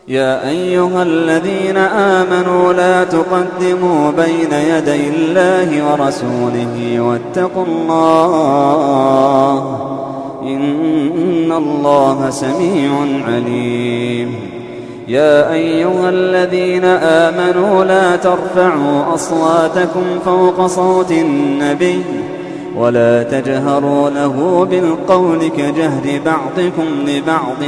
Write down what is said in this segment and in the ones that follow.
يا أيها الذين آمنوا لا تقدموا بين يدي الله ورسوله واتقوا الله إن الله سميع عليم. يا أيها الذين آمنوا لا ترفعوا أصواتكم فوق صوت النبي ولا تجهروا له بالقول كجهر بعضكم لبعض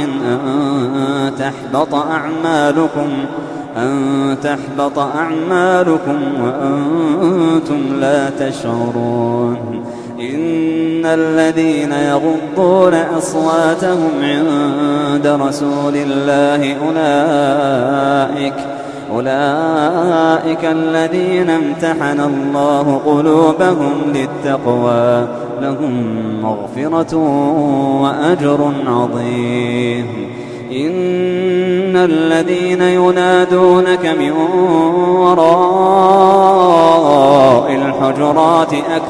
أن تحبط أعمالكم وأنتم لا تشعرون. إن الذين يغضون أصواتهم عند رسول الله أولئك الذين امتحن الله قلوبهم للتقوى لهم مغفرة وأجر عظيم. إن الذين ينادونك من وراء الحجرات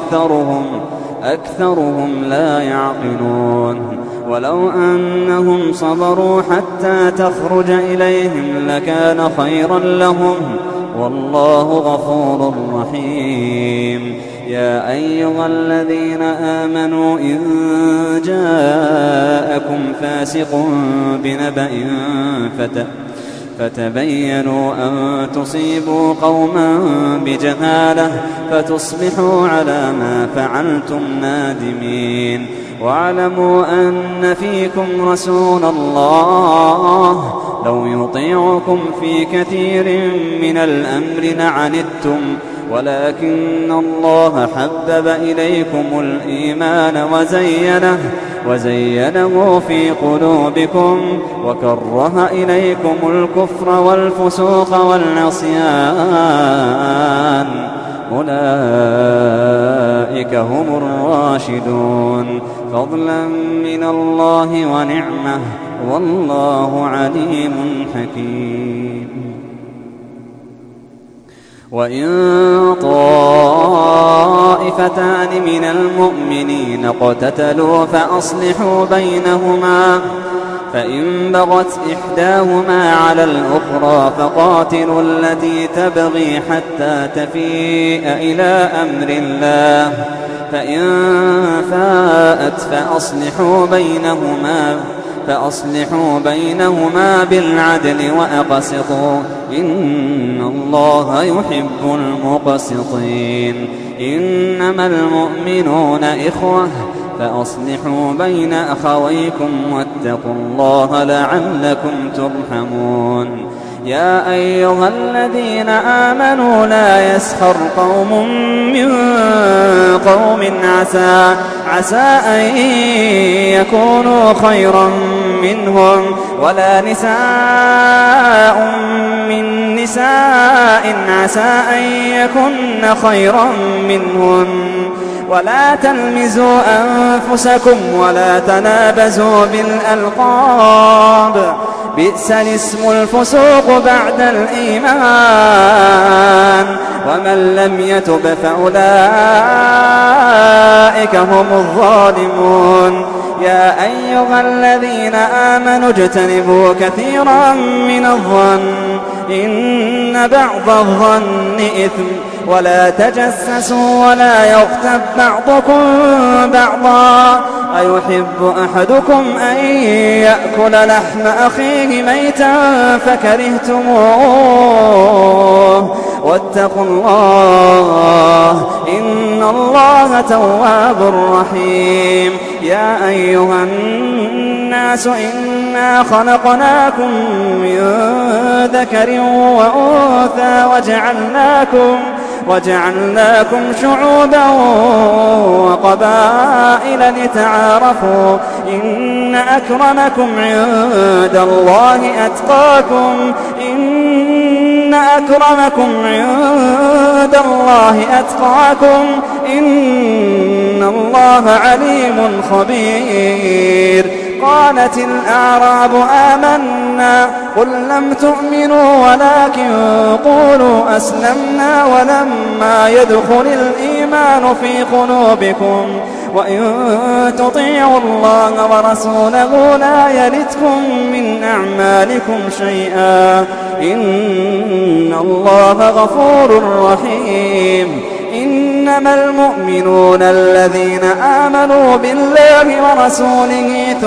أكثرهم لا يعقلون. ولو أنهم صبروا حتى تخرج إليهم لكان خيرا لهم والله غفور رحيم. يا أيها الذين آمنوا إن جاءكم فاسق بنبأ فتبينوا أن تصيبوا قوما بجهالة فتصبحوا على ما فعلتم نادمين. واعلموا أن فيكم رسول الله لو يطيعكم في كثير من الأمر لعنتم ولكن الله حبب إليكم الإيمان وزينه في قلوبكم وكره إليكم الكفر والفسوق والعصيان أولئك هم الراشدون فضلا من الله ونعمة والله عليم حكيم. وإن طائفتان من المؤمنين اقتتلوا فأصلحوا بينهما فإن بغت إحداهما على الأخرى فقاتلوا التي تبغي حتى تفيء إلى أمر الله فإن فاءت فأصلحوا بينهما بالعدل وأقسطوا إن الله يحب المقسطين. إنما المؤمنون إخوة فأصلحوا بين أخويكم واتقوا الله لعلكم ترحمون. يا أيها الذين آمنوا لا يسخر قوم من قوم عسى أن يكونوا خيرا منهم ولا نساء من نساء عسى أن يكن خيرا منهم ولا تلمزوا أنفسكم ولا تنابزوا بالألقاب بئس الاسم الفسوق بعد الإيمان ومن لم يتب فأولئك هم الظالمون. يا أيها الذين آمنوا اجتنبوا كثيرا من الظن إن بعض الظن إثم ولا تجسسوا ولا يغتب بعضكم بعضا أيحب أحدكم أن يأكل لحم أخيه ميتا فكرهتموه واتقوا الله إن الله تواب رحيم. يا أيها الناس إنا خلقناكم من ذكر وأنثى وجعلناكم شعوبا وقبائل لتعارفوا إن أكرمكم عند الله أتقاكم إن الله عليم خبير. قالت الأعراب آمنا قل لم تؤمنوا ولكن قولوا أسلمنا ولما يدخل الإيمان في قلوبكم وإن تطيعوا الله ورسوله لا يلتكم من أعمالكم شيئا إن الله غفور رحيم. إنما المؤمنون الذين آمنوا بالله ورسوله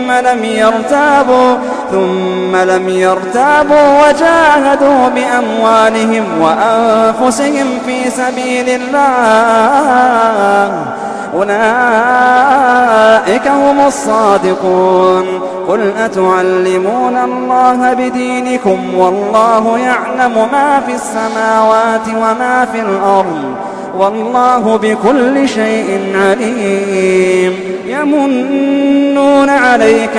ثم لم يرتابوا وجاهدوا بأموالهم وأنفسهم في سبيل الله أولئك هم الصادقون. قل أتعلمون الله بدينكم والله يعلم ما في السماوات وما في الأرض والله بكل شيء عليم. يمنون عليك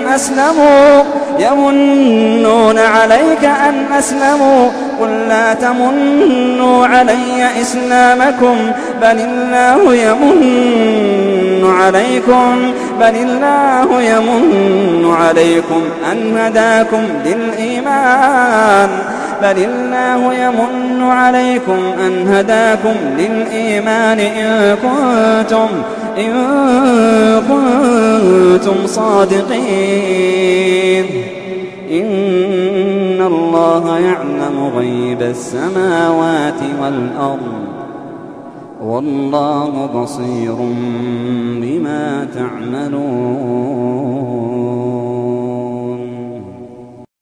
أن أسلموا قل لا تمنوا علي إسلامكم بل الله يمن عليكم أن هداكم للإيمان إن كنتم صادقين. إن الله يعلم غيب السماوات والأرض والله بصير بما تعملون.